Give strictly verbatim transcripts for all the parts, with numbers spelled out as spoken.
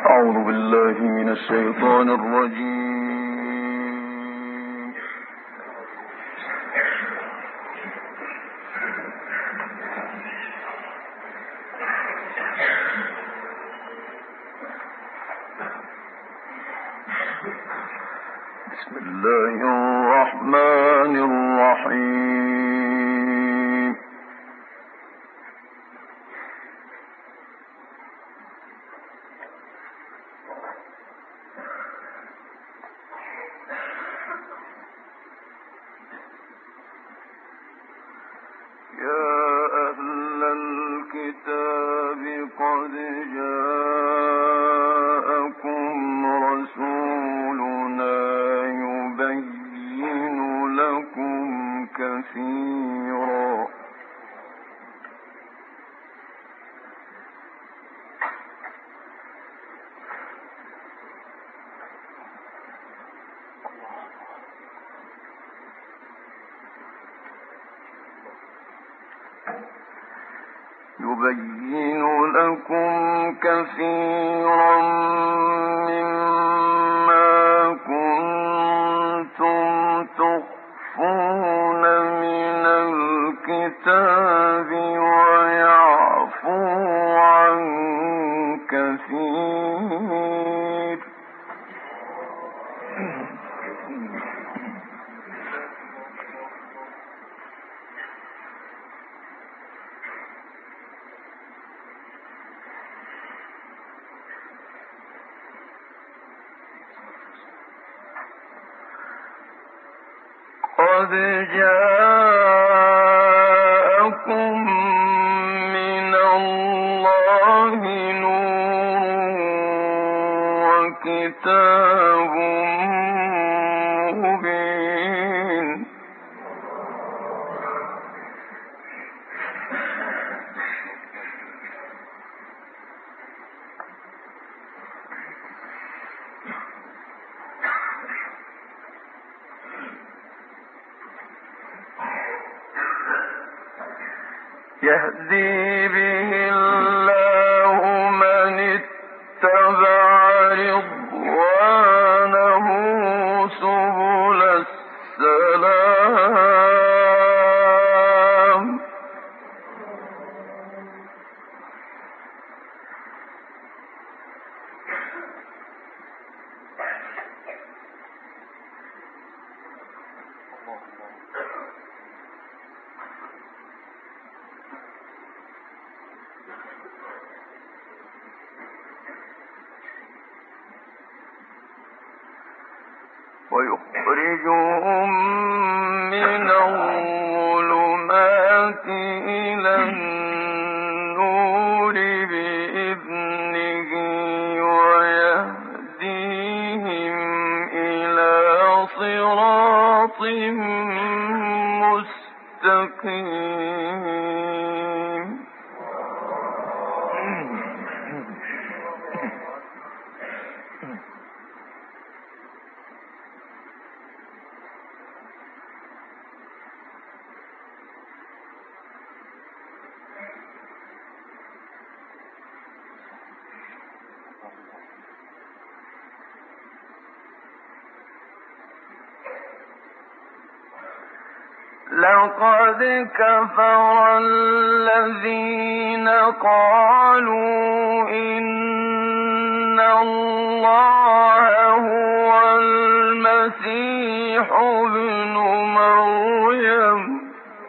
أعوذ بالله من الشيطان الرجيم. بسم الله الرحمن الرحيم. يا أهل الكتاب قد جاءكم رسولنا يبين لكم كثيرا يبين لكم كثيرا مما كنتم تخفون من الكتاب ويعفو عن كثير. قد جاءكم من الله نور وكتاب مبين. يهدي به الله من اتبع رضوانه سبل السلام. ويخرجهم من الظلمات إلى النور بإذنه ويهديهم إلى صراط مستقيم. لقد كفر الذين قالوا إن الله هو المسيح ابن مريم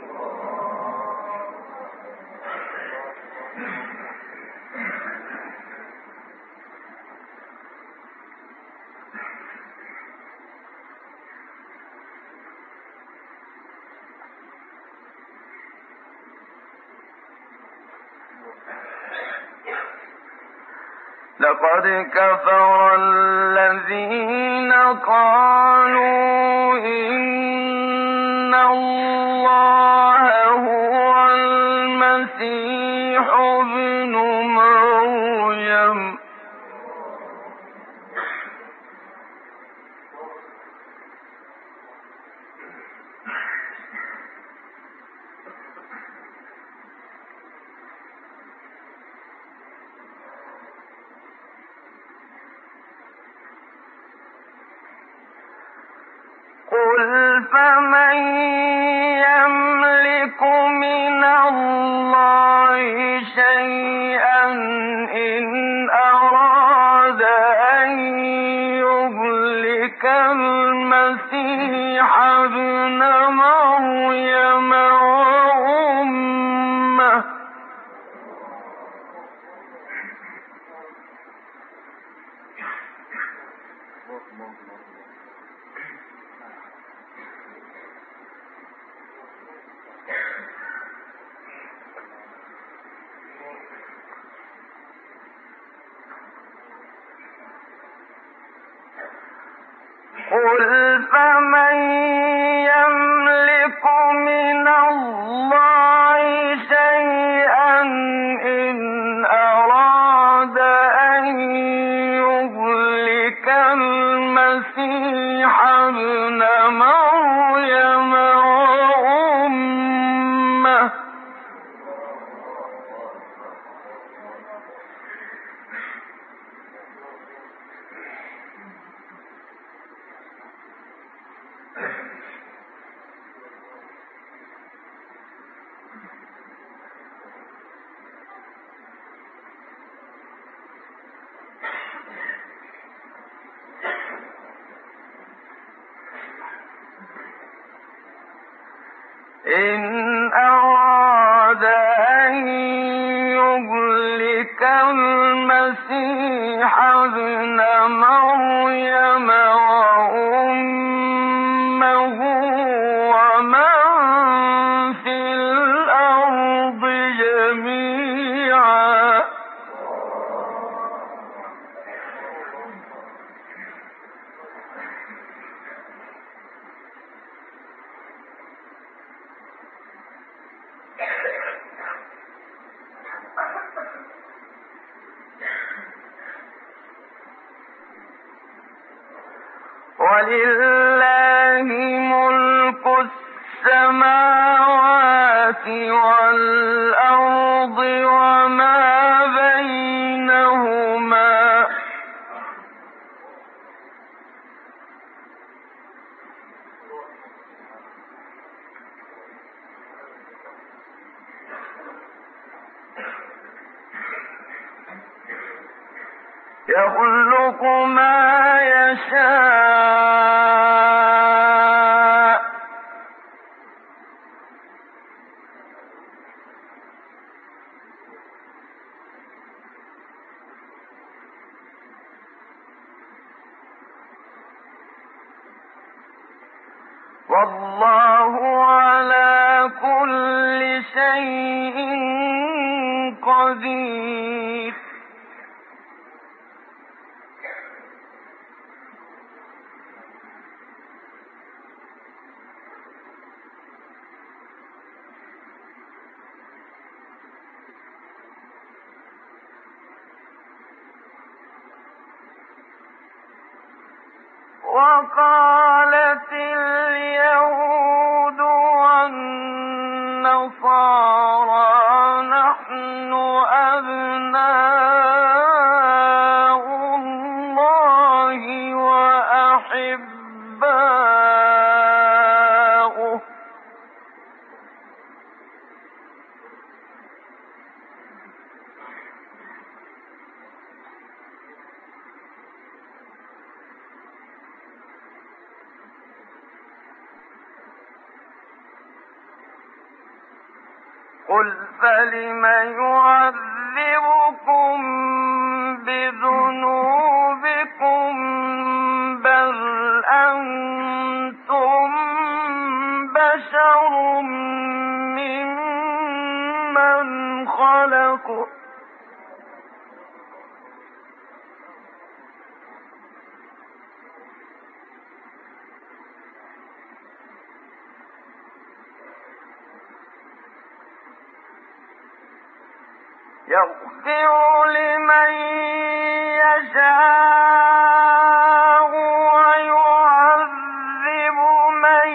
لقد كفر الذين قالوا إن الله هو المسيح ابن مريم قل فمن يملك من الله شيئا إن أراد أن يهلك المسيح ابن مريم وأمه قل فمن يملك من الله شيئا إن أراد أن يهلك المسيح ابن مريم وأمه إن أراد أن يهلك المسيح ابن مريم وأمه ومن في الأرض جميعا ولله ملك السماوات والأرض وما بينهما يخلق ما يشاء والله على كل شيء قدير وقالت اليهود والنصارى نحن أبناء الله وأحباؤه قل فلم يعذبكم بذنوبكم بل أنتم بشر ممن خلق يغفر لمن يشاء ويعذب من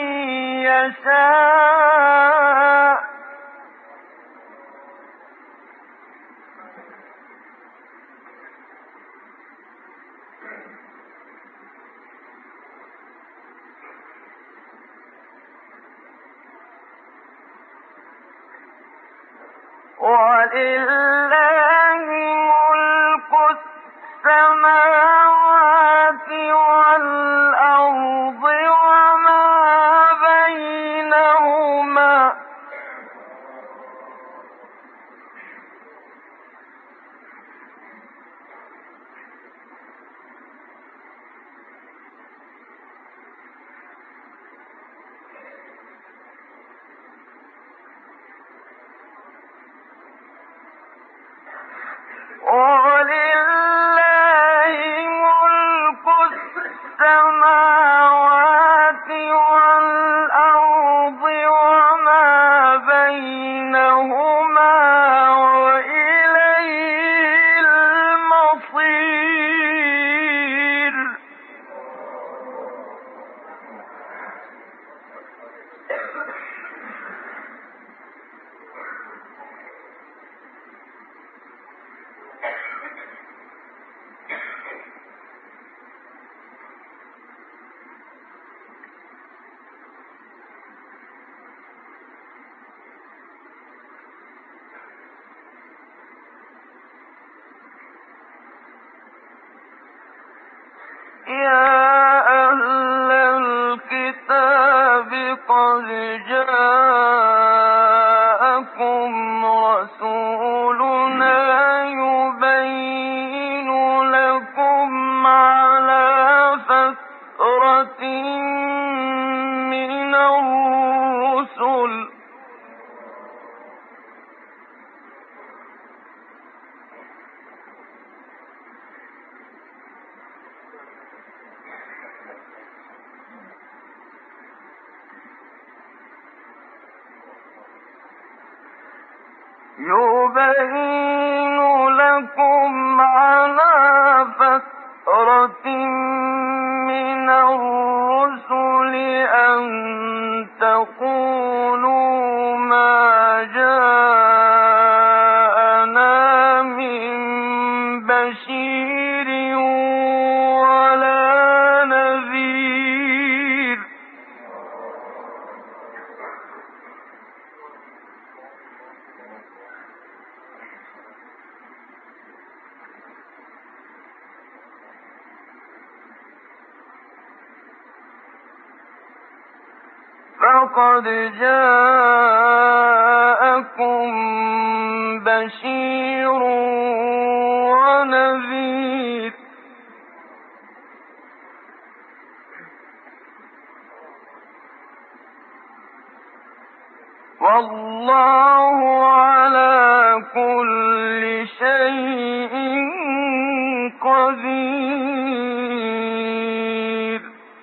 يشاء ولله ملك السماوات والأرض وما بينهما ولله ملك السماوات والأرض وما بينهما وإليه المصير. يا أهل الكتاب قد جاءكم رسولنا يبين لكم على فترة من الرسل يبين لكم على فترة من الرسل أن تقولوا ما جاءنا من بشير ولا نذير. فقد جاءكم بشير ونذير والله على كل شيء قدير.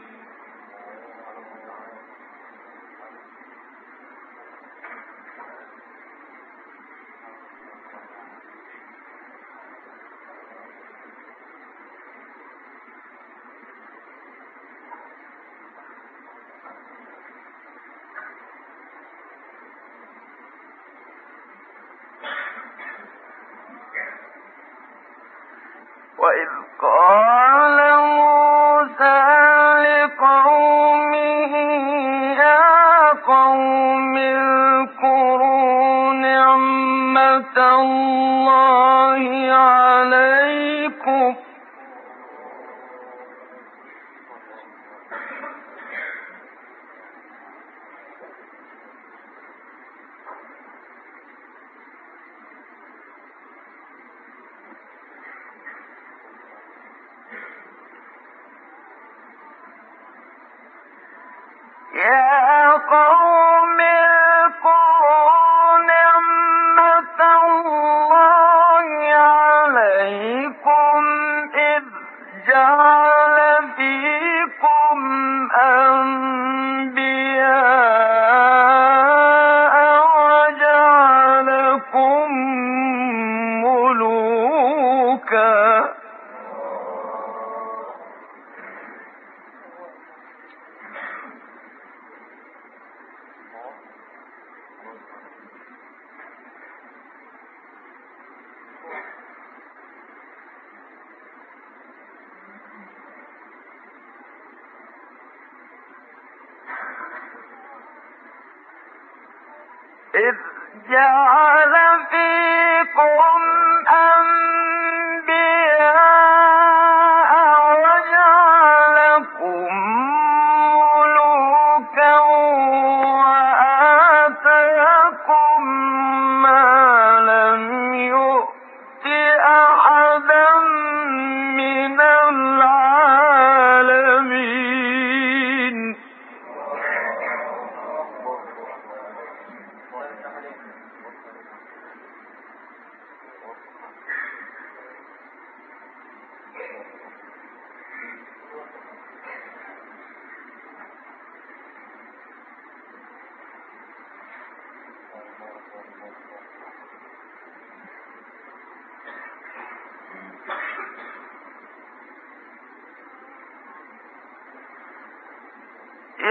وإذ قال موسى لقومه يا قوم اذكروا نعمة الله عليكم يا قوم اذكروا نعمة الله عليكم إذ جعل فيكم أنبياء وجعلكم ملوكا إذ جعل في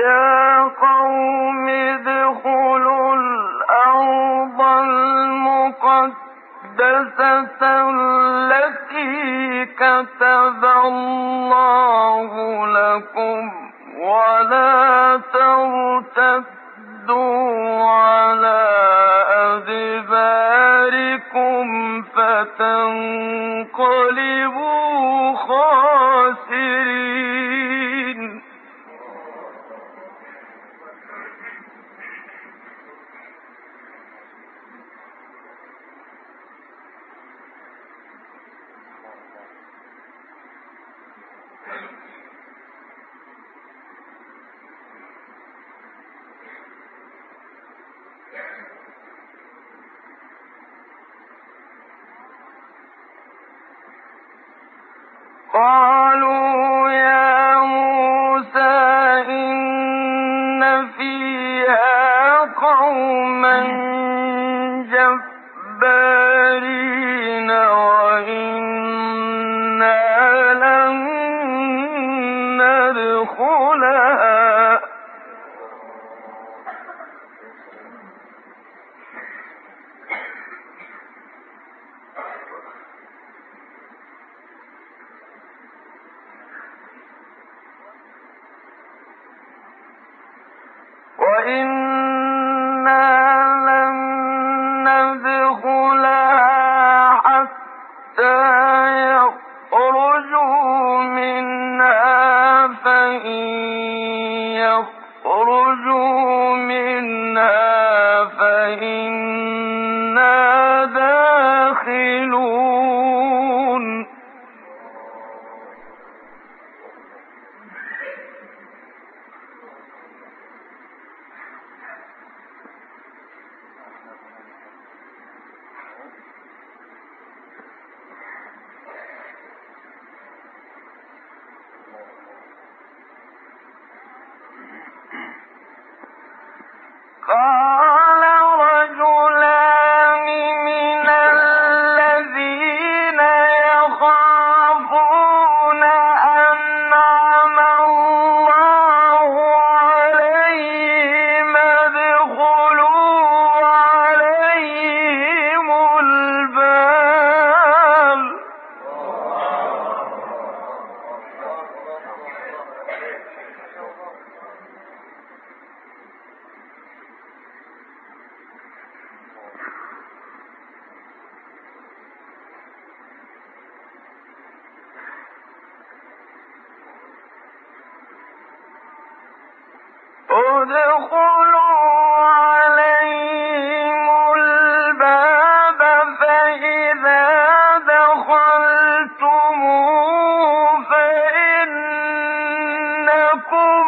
يا قوم ادخلوا الأرض المقدسة التي كتب الله لكم ولا ترتدوا على أدباركم فتنقلبوا خاسرين. قالوا يا موسى إن فيها قوما جبارين وإنا لن ندخلها وإنا لن ندخلها حتى يخرجوا منها فإن يخرجوا منها فإنا داخلون. قال رجلان من الذين يخافون أنعم الله عليهم ادخلوا عليهم الباب ادخلوا عليهم الباب فإذا دخلتموه فإنكم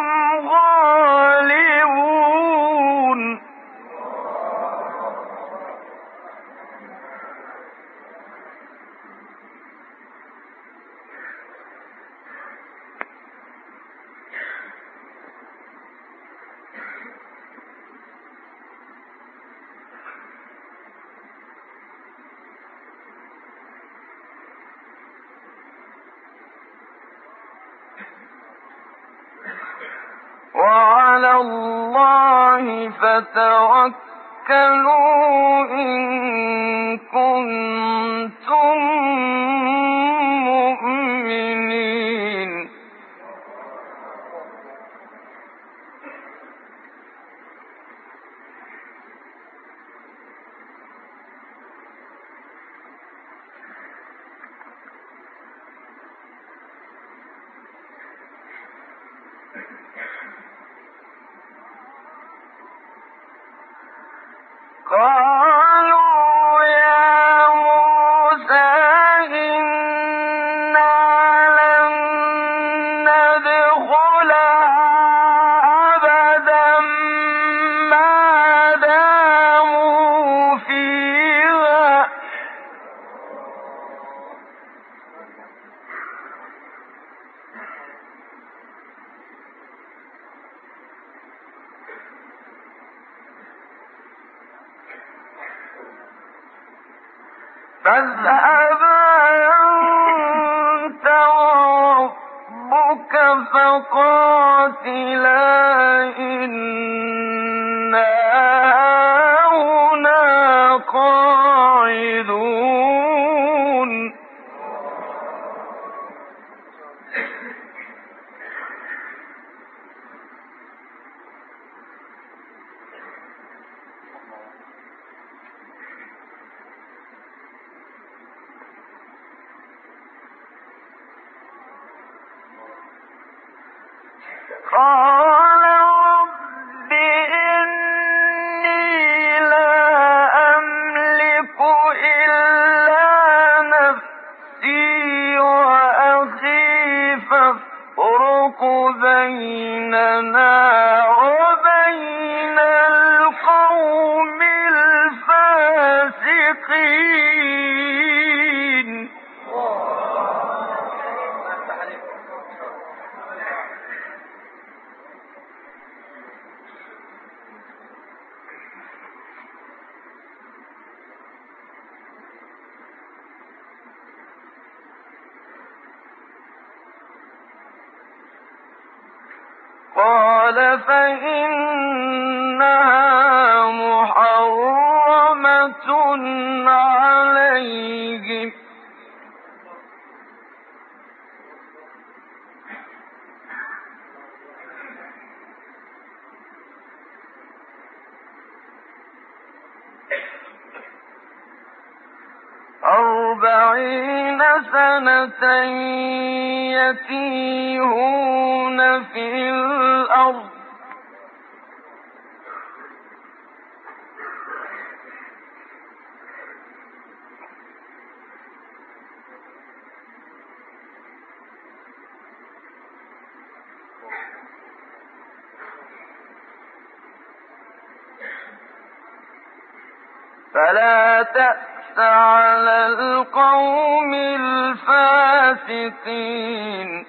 غالبون. وعلى الله فتوكلوا إن كنتم مؤمنين. قالوا يا موسى إنا لن ندخلها أبدا ما داموا فيها فاذهب أنت وربك فقاتلا قال رب إني لا أملك إلا نفسي وأخي فافرق بيننا وبين القوم الفاسقين. قال فإنها محرمة عليهم أربعين سنة يتيهون في الأرض فلا تأس على القوم الفاسقين.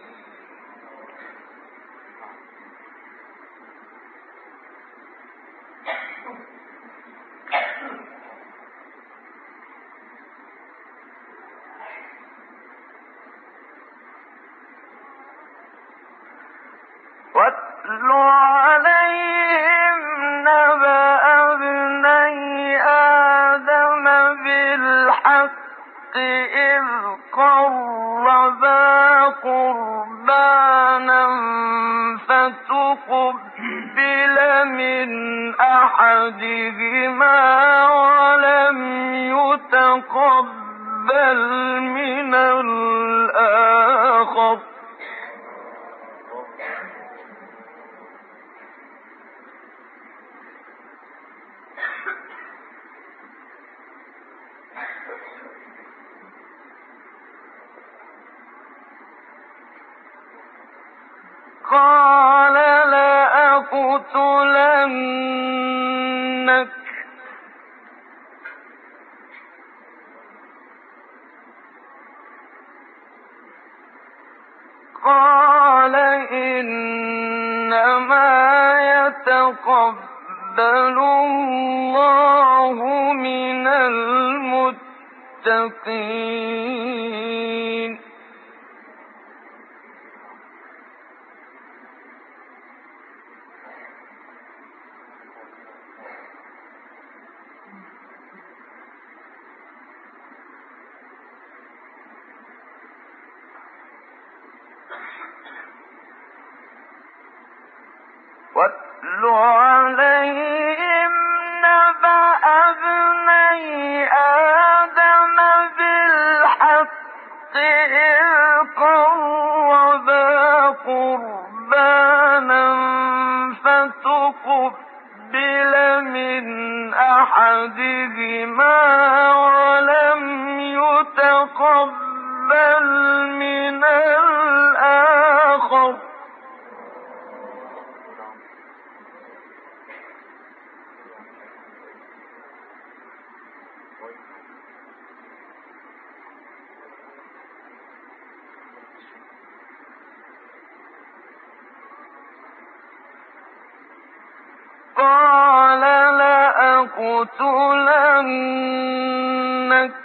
واتل عليهم نبأ ابني آدم بالحق إذ قربا قربانا فتقبل من أحدهما ولم يتقبل من الآخر قال لأقتلنك قال إنما يتقبل الله من المتقين. واتل عليهم نبأ ابني آدم بالحق إذ قربا قربانا فتقبل من أحدهما ولم يتقبل من الآخر قال لأقتلنك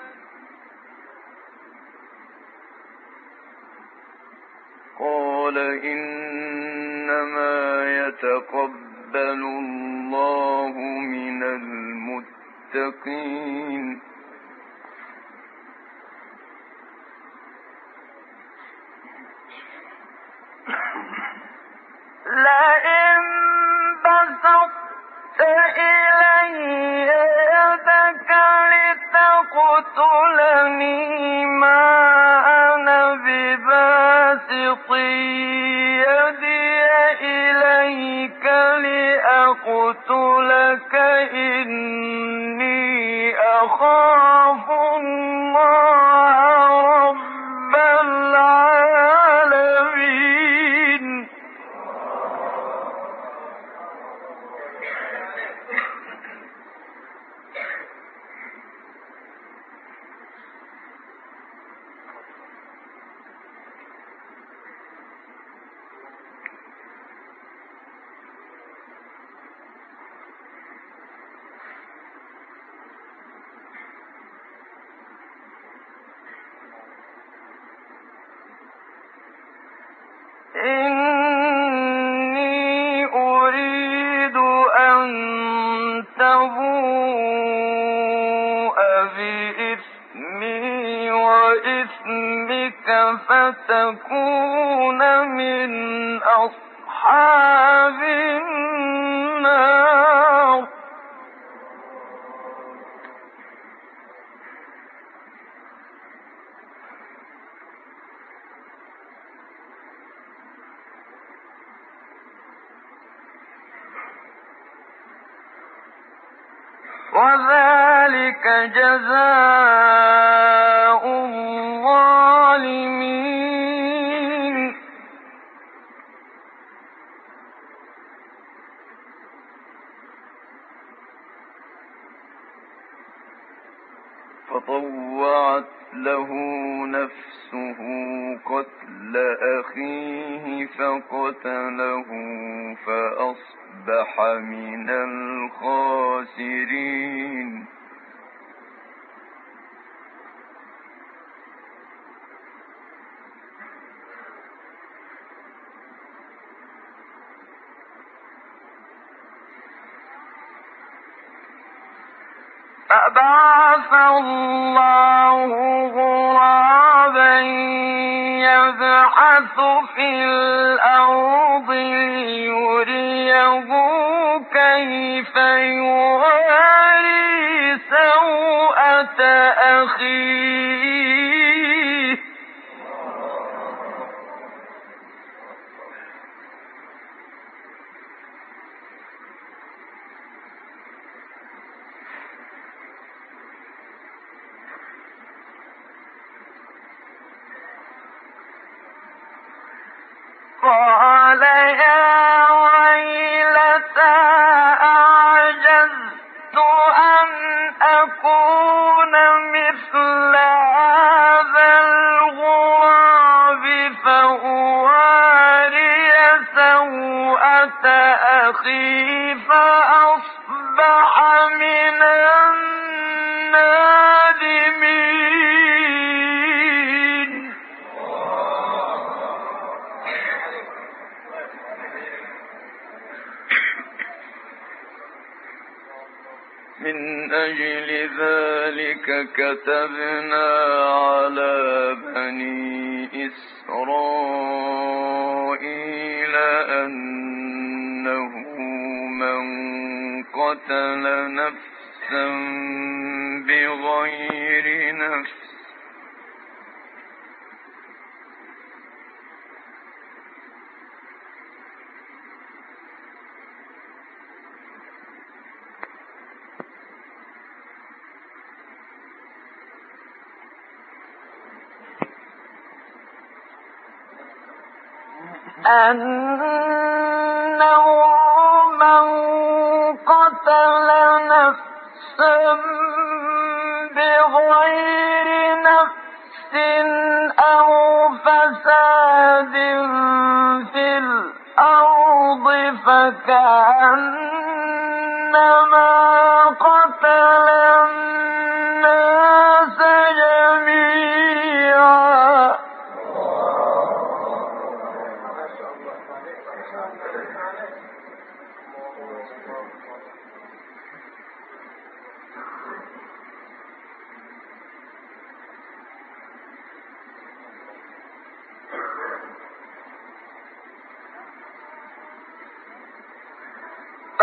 قال إنما يتقبل الله من المتقين. لئن بسطت إلي يدك لتقتلني ما أنا بباسط يدي إليك لأقتلك إني أخاف الله رب العالمين. إني أريد أن تبوء بإثمي وإثمك فتكون من أصحاب النار. وذلك جزاء الظالمين. فطوعت له نفسه قتل أخيه فقتله فأصبح من الخاسرين. فبعث الله غرابا يبحث في الأرض ليريه كيف يواري سوءة أخيه. قال يا ويلتى أعجزت أن أكون مثل هذا الغراب فأواري سوءة أخي فأصبح من النادمين. من أجل ذلك كتبنا على بني إسرائيل أنه من قتل نفسا بغير نفس أنه من قتل نفسا بغير نفس أو فساد في الأرض فكأنما قتل الناس جميعا.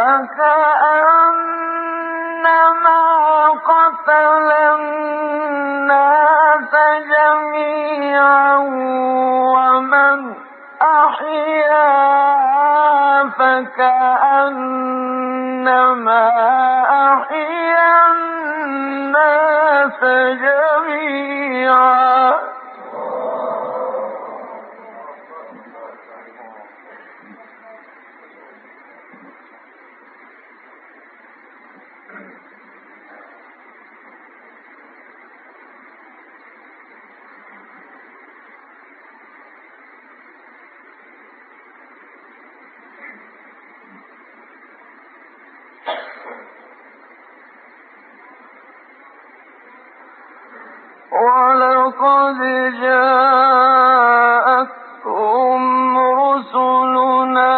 فكأنما قتل الناس جميعا ومن أحياها فكأنما أحيا الناس جميعا. ولقد جاءتهم رسلنا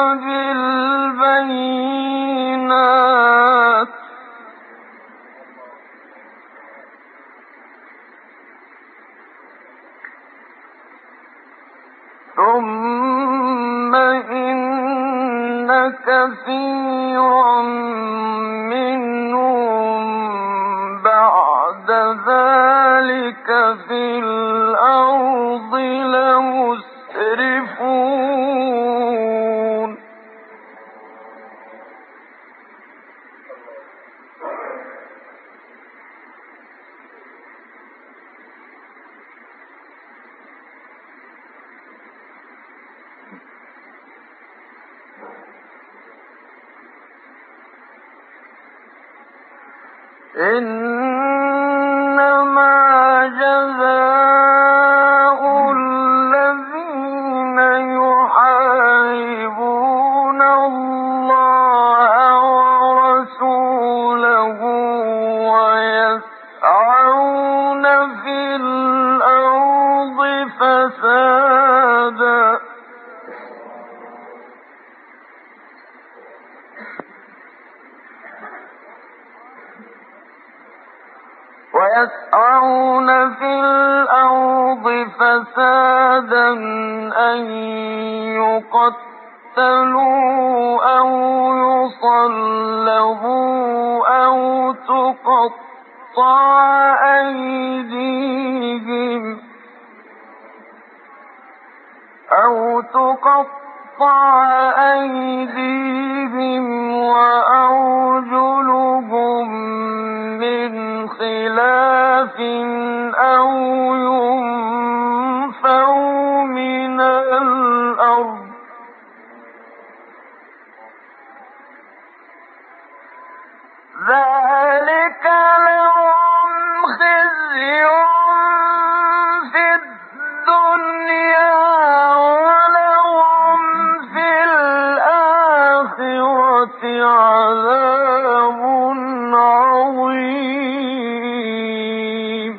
بالبينات ثم إن كثيرا منهم بعد ذلك في الأرض لمسرفون. إنما جزاء الذين يحاربون الله ورسوله ويسعون في الأرض فسادا ويسعون في الأرض فسادا أن يقتلوا أو يصلبوا أو تقطع أيديهم أو تقطع أيديهم وأرجلهم من خلاف أو ينفوا من الأرض ذلك لهم خزي في الدنيا ولهم في الآخرة عذاب عظيم.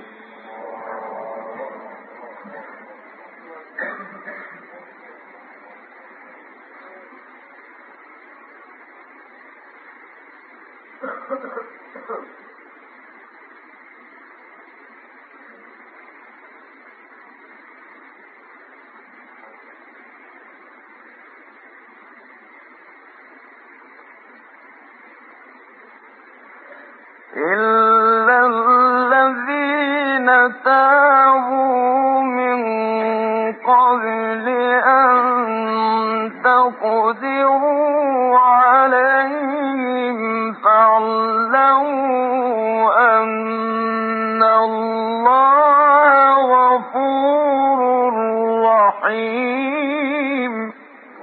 إلا الذين تابوا من قبل أن تقدروا عليهم فاعلموا أن الله غفور رحيم.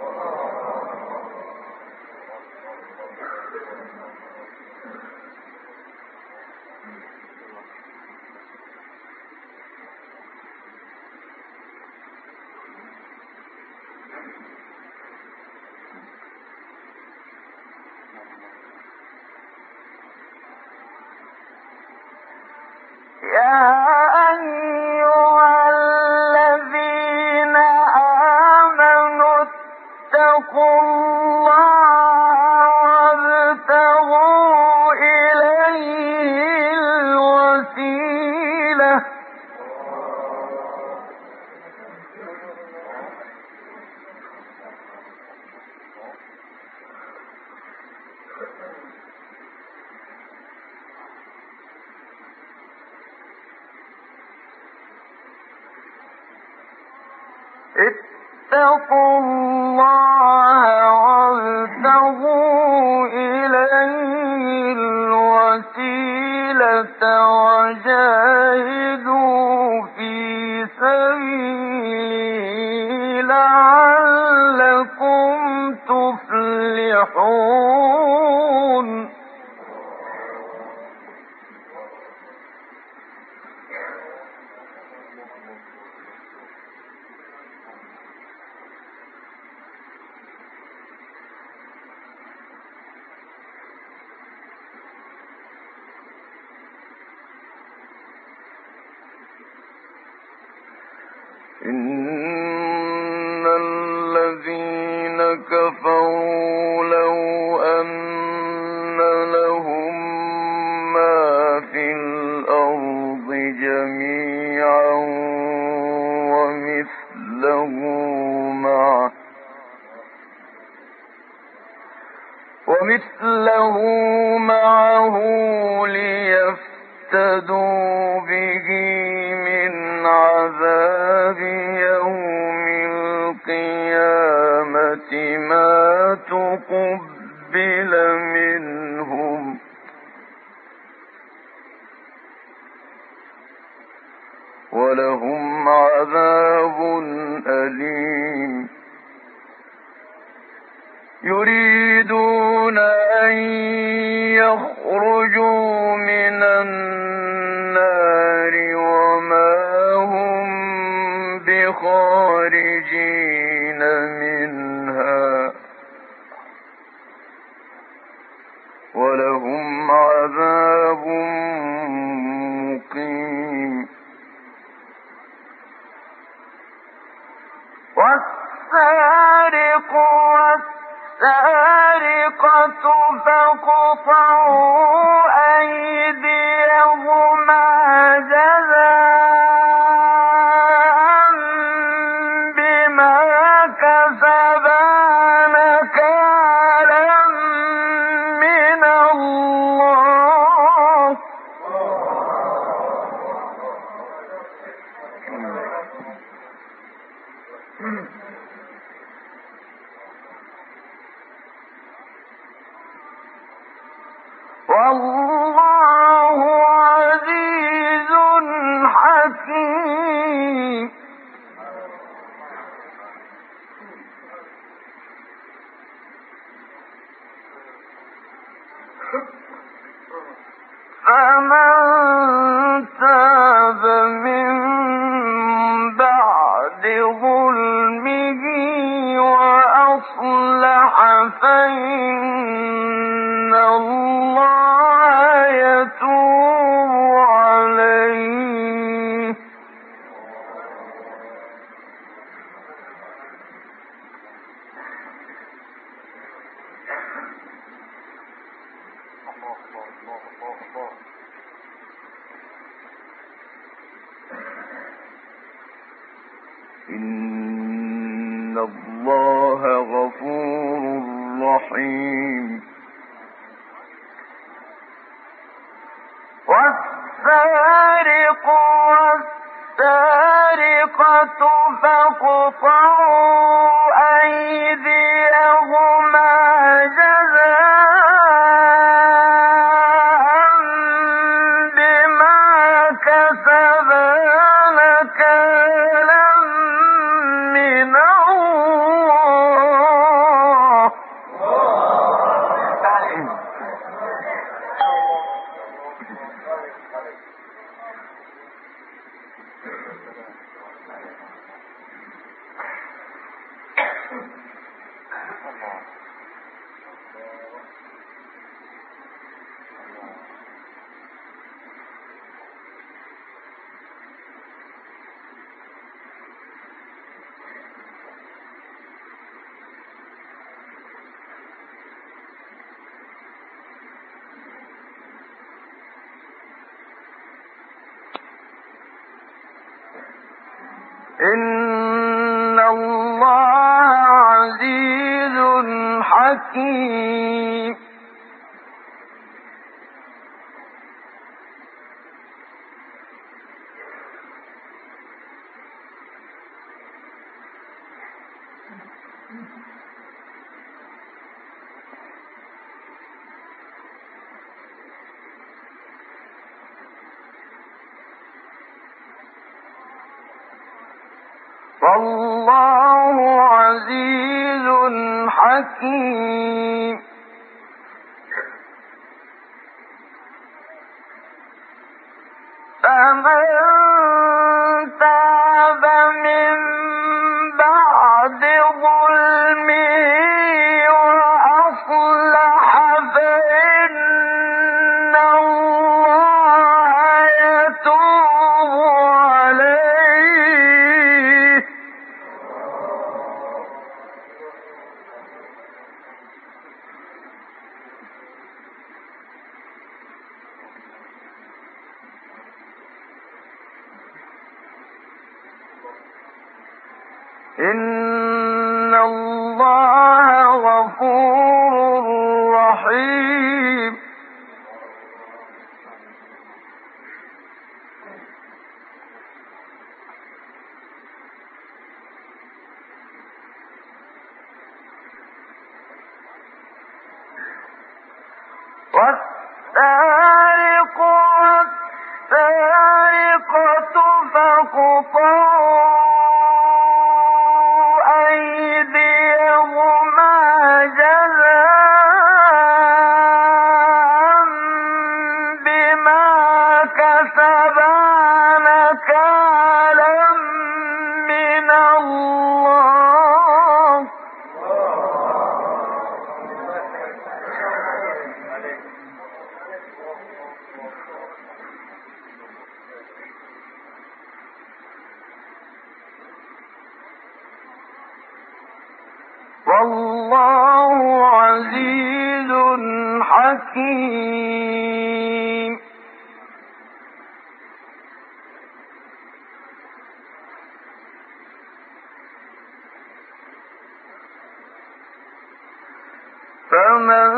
يا أيها الذين آمنوا اتقوا الله وابتغوا إليه الوسيلة اتقوا الله وابتغوا إليه الوسيلة وجاهدوا في سبيله لعلكم تفلحون. إن الذين كفروا لو أن لهم ما في الأرض جميعا ومثله معه ومثله معه ليفتدوا به من عذاب يوم القيامة ما تقبل منهم ولهم عذاب أليم. يريدون أن يخرجوا من النار وما هم بخارجين منها ولهم عذاب مقيم. والسارق والسارقة فاقطعوا أيديهما جزاء بما كسبا نكالا من الله. والله عزيز حكيم. فمن تاب من بعد ظلمه وأصلح فإن الله يتوب عليه. إن الله غفور رحيم. والسارق والسارقة فاقطعوا أيديهما جزاء بما كسبا نكالا من الله. إن الله عزيز حكيم. والله عزيز حكيم. فمن تاب من بعد ظلمه وأصلح فإن الله يتوب عليه. إن الله غفور رحيم. والسارق والسارقة فاقطعوا أيديهما جزاء بما كسبا نكالا من الله. والله عزيز حكيم. فمن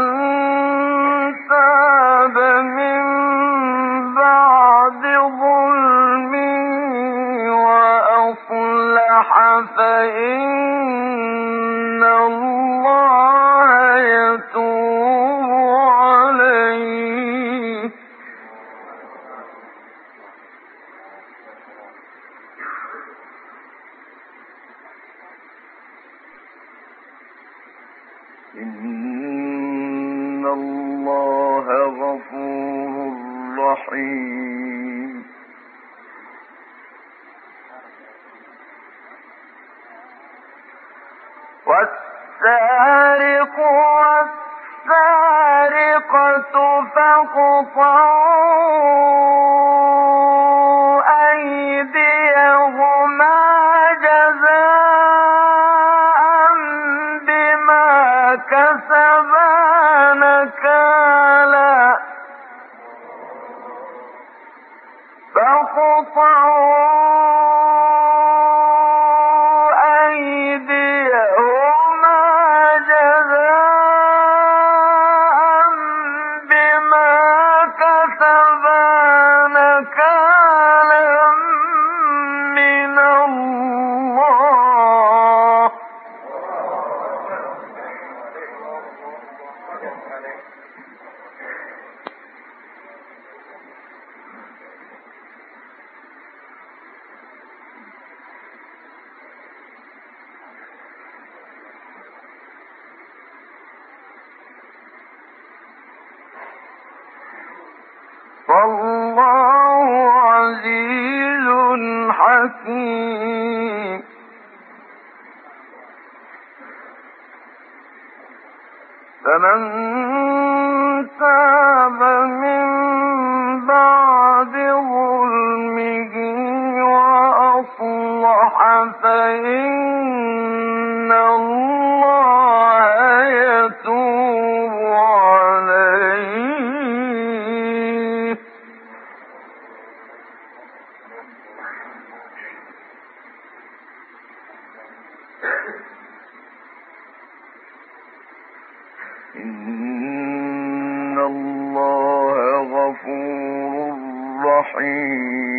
تاب من بعد ظلمه وأصلح فإن الله يتوب عليه. إن الله غفور رحيم. والسارق والسارقة فاقطعوا أيديهما جزاء بما كسبا نكالا فاقطعوا والله عزيز حكيم. فمن تاب من بعد ظلمه وأصلح فإن الله يتوب عليه. إن الله غفور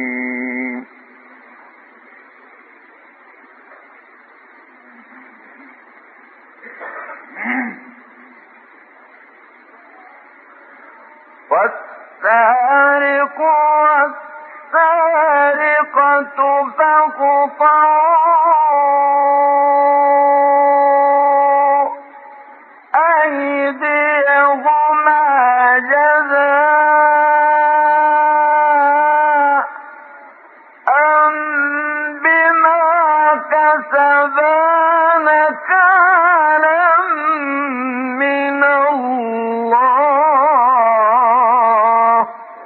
رحيم. والسارق والسارقة فاقطعوا أيديهما جزاء بما كسبا نكالا من الله.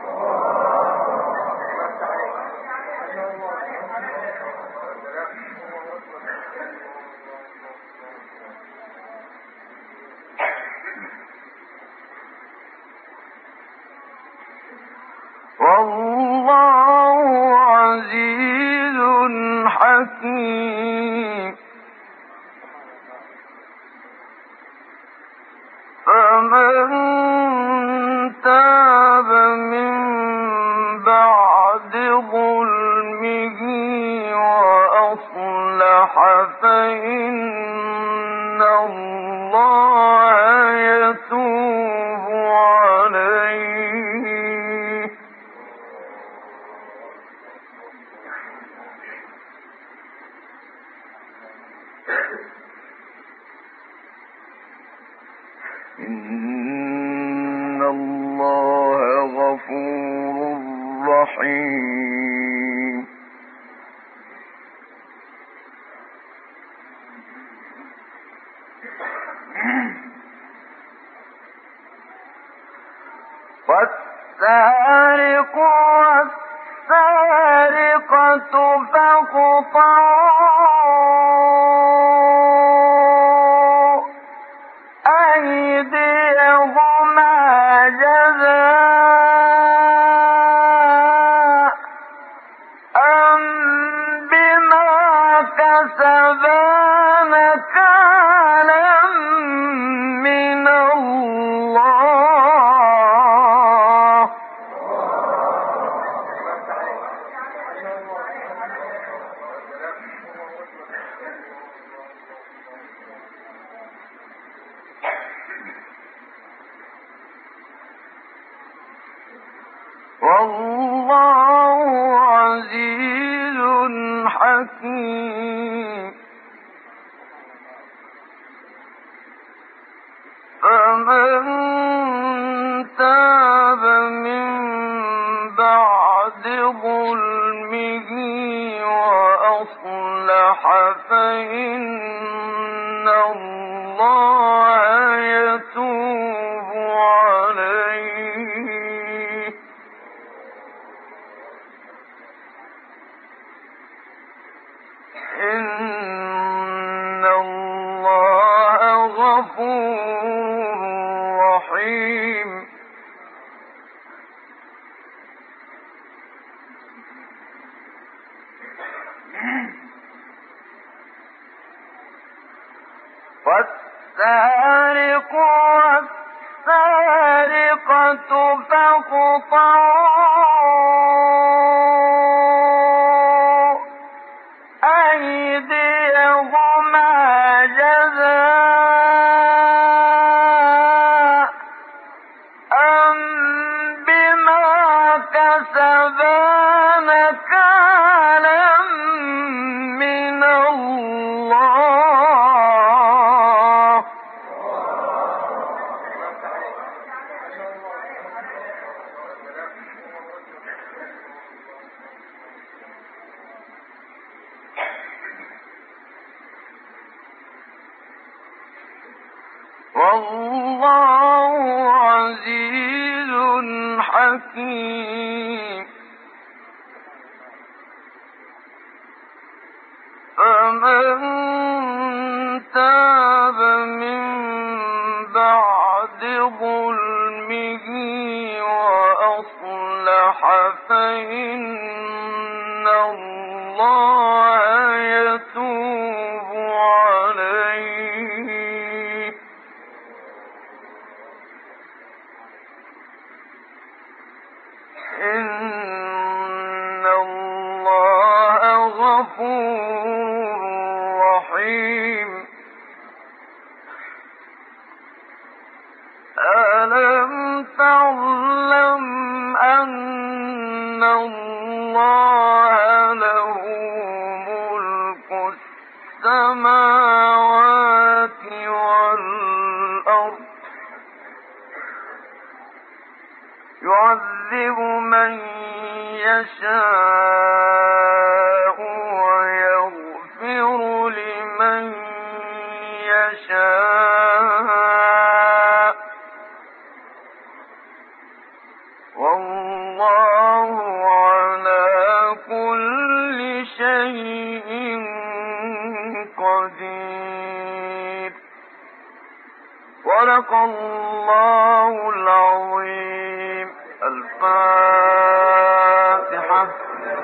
والله عزيز حكيم. فمن تاب من بعد ظلمه وأصلح فإن الله يتوب عليه. إن الله غفور رحيم. والسارق والسارقة فاقطعوا أيديهما جزاء بما كسبا نكالا من الله. والله عزيز حكيم. فمن تاب من بعد ظلمه وأصلح فإن الله يتوب عليه. إن الله غفور رحيم. والسارق والسارقة فاقطعوا أيديهما جزاء بما كسبا نكالا من الله. والله عزيز حكيم. فمن تاب من بعد ظلمه وأصلح فإن الله يتوب عليه. إن الله غفور رحيم. السماوات والأرض يعذب من يشاء ويغفر لمن يشاء والله على كل شيء قدير. صدق الله العظيم. الفاتحة.